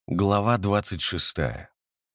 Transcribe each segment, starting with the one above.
Глава 26.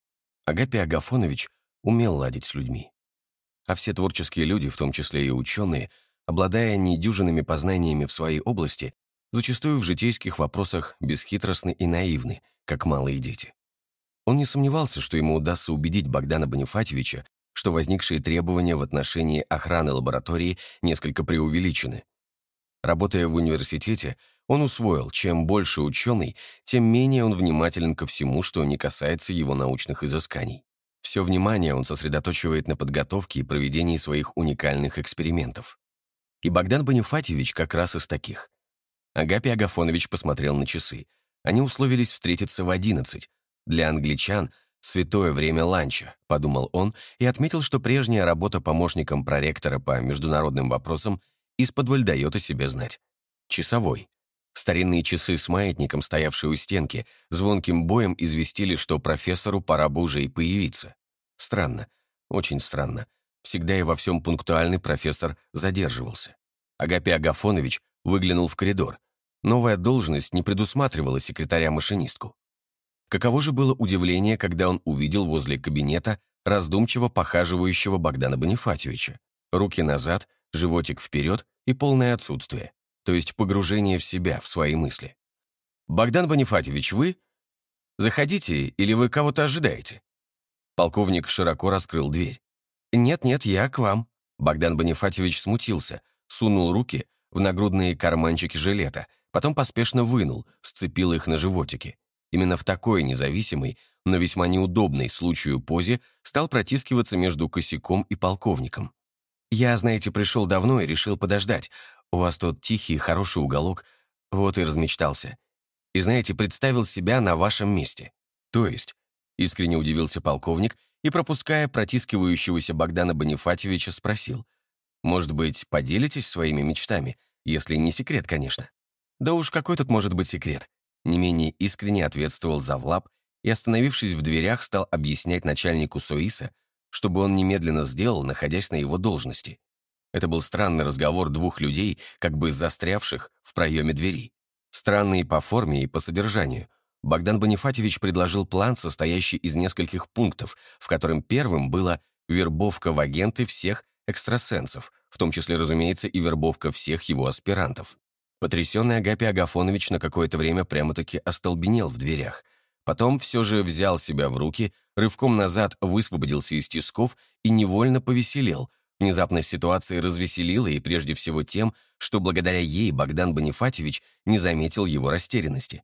Агапий Агафонович умел ладить с людьми. А все творческие люди, в том числе и ученые, обладая недюжинными познаниями в своей области, зачастую в житейских вопросах бесхитростны и наивны, как малые дети. Он не сомневался, что ему удастся убедить Богдана Бонифатьевича, что возникшие требования в отношении охраны лаборатории несколько преувеличены. Работая в университете, он усвоил, чем больше ученый, тем менее он внимателен ко всему, что не касается его научных изысканий. Все внимание он сосредоточивает на подготовке и проведении своих уникальных экспериментов. И Богдан Бонифатьевич как раз из таких. Агапий Агафонович посмотрел на часы. Они условились встретиться в 11. Для англичан святое время ланча, подумал он, и отметил, что прежняя работа помощником проректора по международным вопросам исподволь дает о себе знать. Часовой. Старинные часы с маятником, стоявшие у стенки, звонким боем известили, что профессору пора бы уже и появиться. Странно, очень странно. Всегда и во всем пунктуальный профессор задерживался. Агапий Агафонович выглянул в коридор. Новая должность не предусматривала секретаря-машинистку. Каково же было удивление, когда он увидел возле кабинета раздумчиво похаживающего Богдана Бонифатьевича. Руки назад, животик вперед и полное отсутствие. То есть погружение в себя, в свои мысли. «Богдан Бонифатьевич, вы? Заходите, или вы кого-то ожидаете?» Полковник широко раскрыл дверь. «Нет-нет, я к вам». Богдан Бонифатьевич смутился, сунул руки в нагрудные карманчики жилета, потом поспешно вынул, сцепил их на животике. Именно в такой независимой, но весьма неудобной случаю позе стал протискиваться между косяком и полковником. «Я, знаете, пришел давно и решил подождать. У вас тут тихий, хороший уголок. Вот и размечтался. И, знаете, представил себя на вашем месте». «То есть?» — искренне удивился полковник и, пропуская протискивающегося Богдана Бонифатьевича, спросил. «Может быть, поделитесь своими мечтами, если не секрет, конечно?» «Да уж, какой тут может быть секрет?» Не менее искренне ответствовал завлаб и, остановившись в дверях, стал объяснять начальнику СОИСа, чтобы он немедленно сделал, находясь на его должности. Это был странный разговор двух людей, как бы застрявших в проеме двери. Странный по форме и по содержанию. Богдан Бонифатьевич предложил план, состоящий из нескольких пунктов, в котором первым была вербовка в агенты всех экстрасенсов, в том числе, разумеется, и вербовка всех его аспирантов. Потрясенный Агапий Агафонович на какое-то время прямо-таки остолбенел в дверях. Потом все же взял себя в руки, рывком назад высвободился из тисков и невольно повеселел. Внезапность ситуации развеселила и прежде всего тем, что благодаря ей Богдан Бонифатьевич не заметил его растерянности.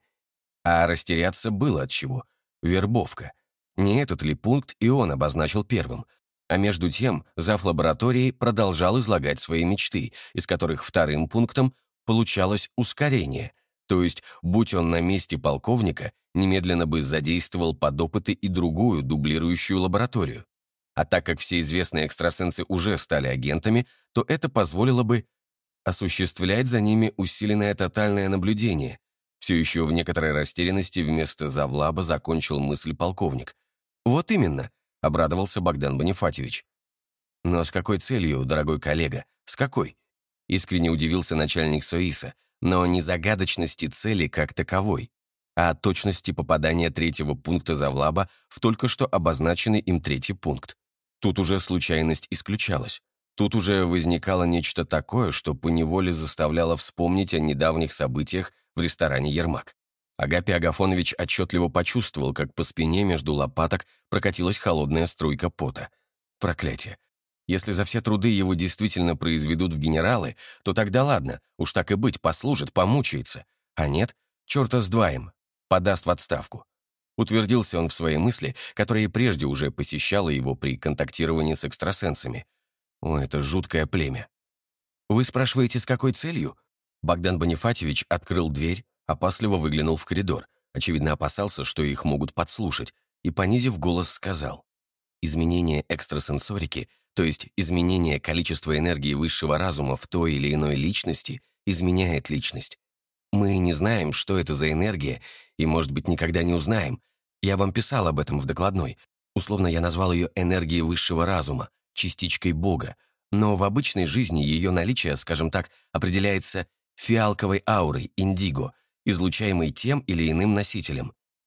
А растеряться было от чего. Вербовка. Не этот ли пункт и он обозначил первым? А между тем зав. Лабораторией продолжал излагать свои мечты, из которых вторым пунктом получалось ускорение, то есть, будь он на месте полковника, немедленно бы задействовал под опыты и другую дублирующую лабораторию. А так как все известные экстрасенсы уже стали агентами, то это позволило бы осуществлять за ними усиленное тотальное наблюдение. Все еще в некоторой растерянности вместо завлаба закончил мысль полковник. «Вот именно», — обрадовался Богдан Бонифатьевич. «Но с какой целью, дорогой коллега, с какой?» Искренне удивился начальник СОИСа, но не загадочности цели как таковой, а точности попадания третьего пункта завлаба в только что обозначенный им третий пункт. Тут уже случайность исключалась. Тут уже возникало нечто такое, что поневоле заставляло вспомнить о недавних событиях в ресторане «Ермак». Агапий Агафонович отчетливо почувствовал, как по спине между лопаток прокатилась холодная струйка пота. Проклятие. Если за все труды его действительно произведут в генералы, то тогда ладно, уж так и быть, послужит, помучается. А нет, черта с два им, подаст в отставку. Утвердился он в своей мысли, которая и прежде уже посещала его при контактировании с экстрасенсами. О, это жуткое племя. «Вы спрашиваете, с какой целью?» Богдан Бонифатьевич открыл дверь, опасливо выглянул в коридор, очевидно опасался, что их могут подслушать, и, понизив голос, сказал: «Изменение экстрасенсорики, то есть изменение количества энергии высшего разума в той или иной личности, изменяет личность. Мы не знаем, что это за энергия, и, может быть, никогда не узнаем. Я вам писал об этом в докладной. Условно я назвал ее энергией высшего разума, частичкой Бога, но в обычной жизни ее наличие, скажем так, определяется фиалковой аурой, индиго, излучаемой тем или иным носителем.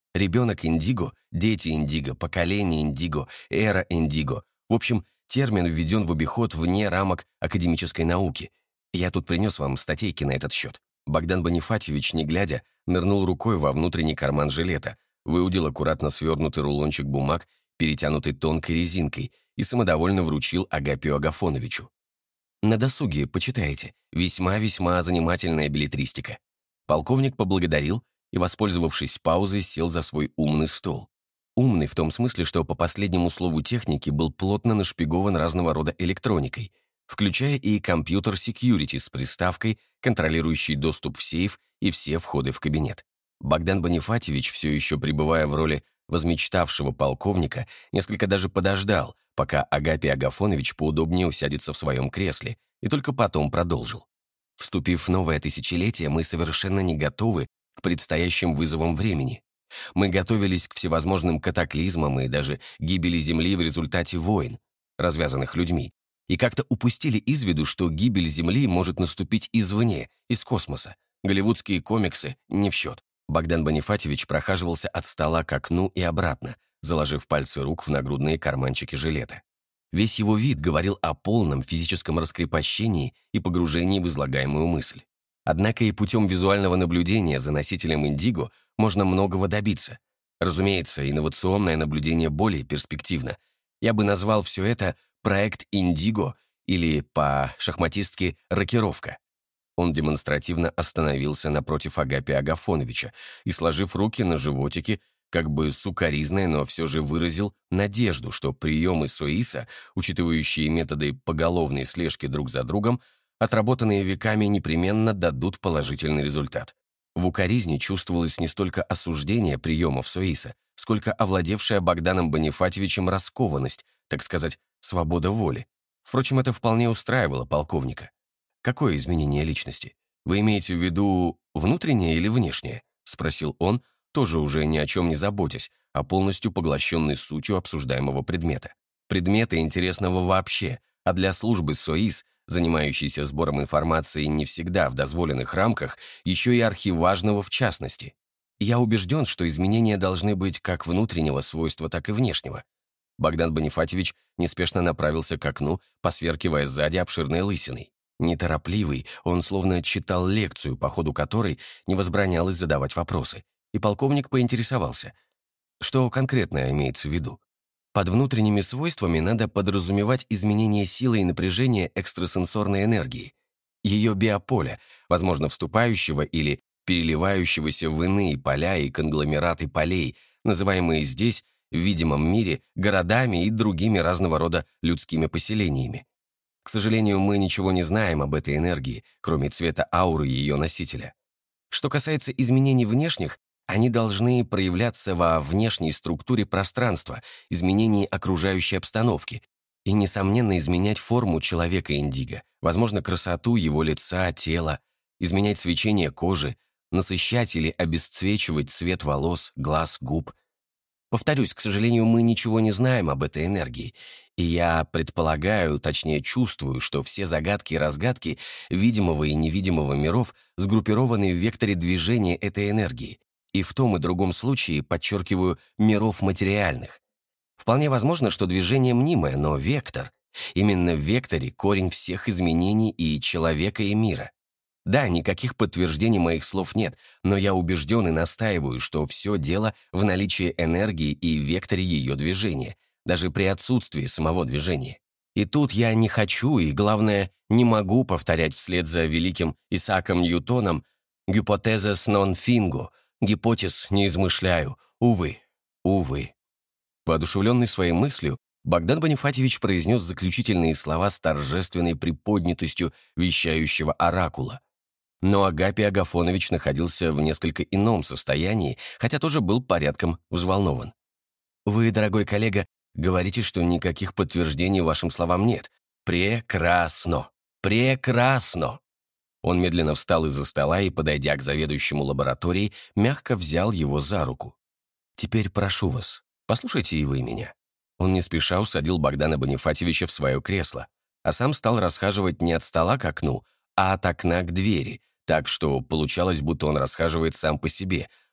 Ребенок индиго, дети индиго, поколение индиго, эра индиго. В общем, термин введен в обиход вне рамок академической науки. Я тут принес вам статейки на этот счет. Богдан Бонифатьевич, не глядя, нырнул рукой во внутренний карман жилета, выудил аккуратно свернутый рулончик бумаг, перетянутый тонкой резинкой, и самодовольно вручил Агапию Агафоновичу. На досуге почитайте. Весьма-весьма занимательная беллетристика. Полковник поблагодарил и, воспользовавшись паузой, сел за свой умный стол. Умный в том смысле, что по последнему слову техники был плотно нашпигован разного рода электроникой, включая и компьютер security с приставкой, контролирующей доступ в сейф и все входы в кабинет. Богдан Бонифатьевич, все еще пребывая в роли возмечтавшего полковника, несколько даже подождал, пока Агапий Агафонович поудобнее усядется в своем кресле, и только потом продолжил. Вступив в новое тысячелетие, мы совершенно не готовы к предстоящим вызовам времени. Мы готовились к всевозможным катаклизмам и даже гибели Земли в результате войн, развязанных людьми, и как-то упустили из виду, что гибель Земли может наступить извне, из космоса. Голливудские комиксы не в счет. Богдан Бонифатьевич прохаживался от стола к окну и обратно, заложив пальцы рук в нагрудные карманчики жилета. Весь его вид говорил о полном физическом раскрепощении и погружении в излагаемую мысль. Однако и путем визуального наблюдения за носителем индиго можно многого добиться. Разумеется, инновационное наблюдение более перспективно. Я бы назвал все это проект «Индиго» или по-шахматистски «рокировка». Он демонстративно остановился напротив Агапия Агафоновича и, сложив руки на животике, как бы сукоризной, но все же выразил надежду, что приемы СОИСа, учитывающие методы поголовной слежки друг за другом, отработанные веками, непременно дадут положительный результат. В укоризне чувствовалось не столько осуждение приемов СОИСа, сколько овладевшая Богданом Бонифатьевичем раскованность, так сказать, свобода воли. Впрочем, это вполне устраивало полковника. «Какое изменение личности? Вы имеете в виду внутреннее или внешнее?» — спросил он, тоже уже ни о чем не заботясь, а полностью поглощенный сутью обсуждаемого предмета. Предмета интересного вообще, а для службы СОИС, занимающейся сбором информации не всегда в дозволенных рамках, еще и архиважного в частности. Я убежден, что изменения должны быть как внутреннего свойства, так и внешнего. Богдан Бонифатьевич неспешно направился к окну, посверкивая сзади обширной лысиной. Неторопливый, он словно читал лекцию, по ходу которой не возбранялось задавать вопросы. И полковник поинтересовался, что конкретно имеется в виду. Под внутренними свойствами надо подразумевать изменение силы и напряжения экстрасенсорной энергии, ее биополя, возможно, вступающего или переливающегося в иные поля и конгломераты полей, называемые здесь, в видимом мире, городами и другими разного рода людскими поселениями. К сожалению, мы ничего не знаем об этой энергии, кроме цвета ауры ее носителя. Что касается изменений внешних, они должны проявляться во внешней структуре пространства, изменении окружающей обстановки и, несомненно, изменять форму человека-индиго, возможно, красоту его лица, тела, изменять свечение кожи, насыщать или обесцвечивать цвет волос, глаз, губ. Повторюсь, к сожалению, мы ничего не знаем об этой энергии, и я предполагаю, точнее чувствую, что все загадки и разгадки видимого и невидимого миров сгруппированы в векторе движения этой энергии, и в том и другом случае, подчеркиваю, миров материальных. Вполне возможно, что движение мнимое, но вектор. Именно в векторе корень всех изменений и человека, и мира. Да, никаких подтверждений моих слов нет, но я убежден и настаиваю, что все дело в наличии энергии и векторе ее движения, даже при отсутствии самого движения. И тут я не хочу и, главное, не могу повторять вслед за великим Исааком Ньютоном «Гипотезес нон финго», «Гипотез не измышляю», увы, увы. Воодушевленный своей мыслью, Богдан Бонифатьевич произнес заключительные слова с торжественной приподнятостью вещающего оракула. Но Агапий Агафонович находился в несколько ином состоянии, хотя тоже был порядком взволнован. «Вы, дорогой коллега, говорите, что никаких подтверждений вашим словам нет. Прекрасно! Прекрасно!» Он медленно встал из-за стола и, подойдя к заведующему лабораторией, мягко взял его за руку. «Теперь прошу вас, послушайте и вы меня». Он не спеша усадил Богдана Бонифатьевича в свое кресло, а сам стал расхаживать не от стола к окну, а от окна к двери, так что получалось, будто он расхаживает сам по себе,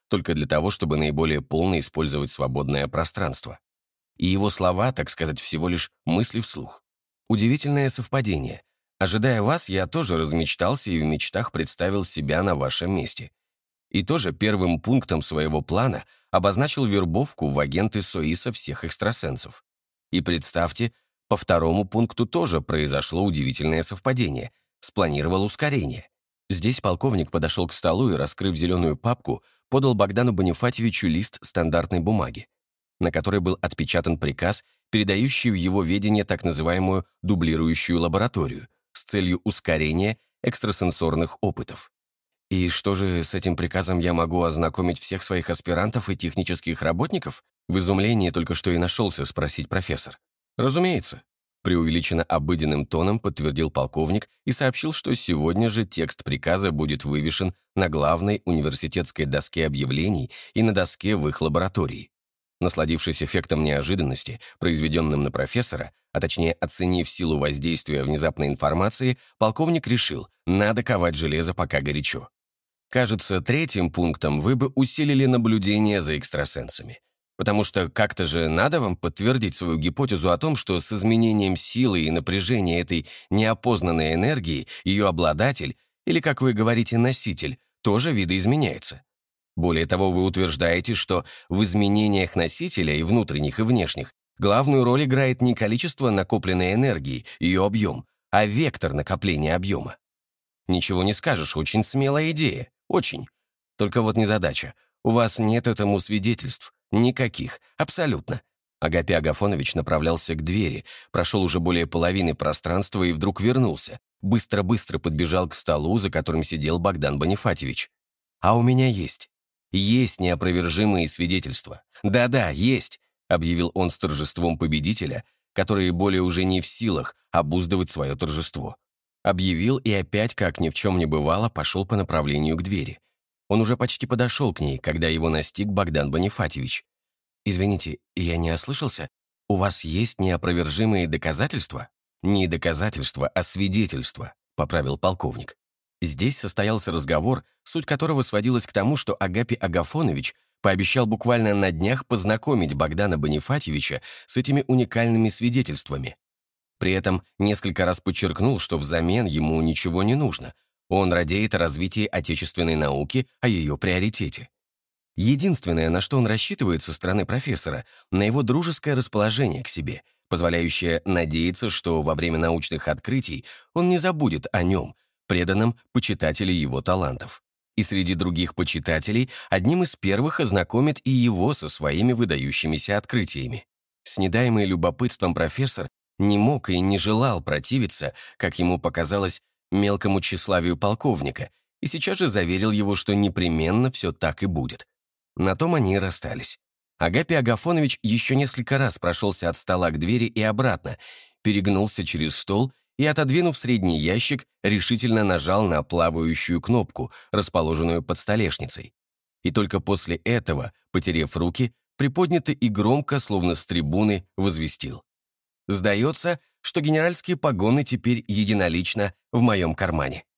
только для того, чтобы наиболее полно использовать свободное пространство. И его слова, так сказать, всего лишь мысли вслух. Удивительное совпадение. Ожидая вас, я тоже размечтался и в мечтах представил себя на вашем месте. И тоже первым пунктом своего плана обозначил вербовку в агенты СОИСа всех экстрасенсов. И представьте, по второму пункту тоже произошло удивительное совпадение. Спланировал ускорение. Здесь полковник подошел к столу и, раскрыв зеленую папку, подал Богдану Бонифатьевичу лист стандартной бумаги, на которой был отпечатан приказ, передающий в его ведение так называемую дублирующую лабораторию с целью ускорения экстрасенсорных опытов. «И что же с этим приказом я могу ознакомить всех своих аспирантов и технических работников?» В изумлении только что и нашелся спросить профессор. «Разумеется», — преувеличенно обыденным тоном подтвердил полковник и сообщил, что сегодня же текст приказа будет вывешен на главной университетской доске объявлений и на доске в их лаборатории. Насладившись эффектом неожиданности, произведенным на профессора, а точнее оценив силу воздействия внезапной информации, полковник решил, надо ковать железо пока горячо. Кажется, третьим пунктом вы бы усилили наблюдение за экстрасенсами. Потому что как-то же надо вам подтвердить свою гипотезу о том, что с изменением силы и напряжения этой неопознанной энергии ее обладатель, или, как вы говорите, носитель, тоже видоизменяется. Более того, вы утверждаете, что в изменениях носителя и внутренних, и внешних главную роль играет не количество накопленной энергии, ее объем, а вектор накопления объема. Ничего не скажешь, очень смелая идея, очень. Только вот незадача. У вас нет этому свидетельств. Никаких. Абсолютно. Агапий Агафонович направлялся к двери, прошел уже более половины пространства и вдруг вернулся. Быстро-быстро подбежал к столу, за которым сидел Богдан Бонифатьевич. «А у меня есть. Есть неопровержимые свидетельства. Да-да, есть», объявил он с торжеством победителя, который более уже не в силах обуздывать свое торжество. Объявил и опять, как ни в чем не бывало, пошел по направлению к двери. Он уже почти подошел к ней, когда его настиг Богдан Бонифатьевич. «Извините, я не ослышался? У вас есть неопровержимые доказательства?» «Не доказательства, а свидетельства», — поправил полковник. Здесь состоялся разговор, суть которого сводилась к тому, что Агапий Агафонович пообещал буквально на днях познакомить Богдана Бонифатьевича с этими уникальными свидетельствами. При этом несколько раз подчеркнул, что взамен ему ничего не нужно. Он радеет о развитии отечественной науки, о ее приоритете. Единственное, на что он рассчитывает со стороны профессора, на его дружеское расположение к себе, позволяющее надеяться, что во время научных открытий он не забудет о нем, преданном почитателе его талантов. И среди других почитателей одним из первых ознакомит и его со своими выдающимися открытиями. Снедаемый любопытством профессор не мог и не желал противиться, как ему показалось, мелкому тщеславию полковника, и сейчас же заверил его, что непременно все так и будет. На том они и расстались. Агапий Агафонович еще несколько раз прошелся от стола к двери и обратно, перегнулся через стол и, отодвинув средний ящик, решительно нажал на плавающую кнопку, расположенную под столешницей. И только после этого, потеряв руки, приподнято и громко, словно с трибуны, возвестил: «Сдается, что генеральские погоны теперь единолично в моем кармане».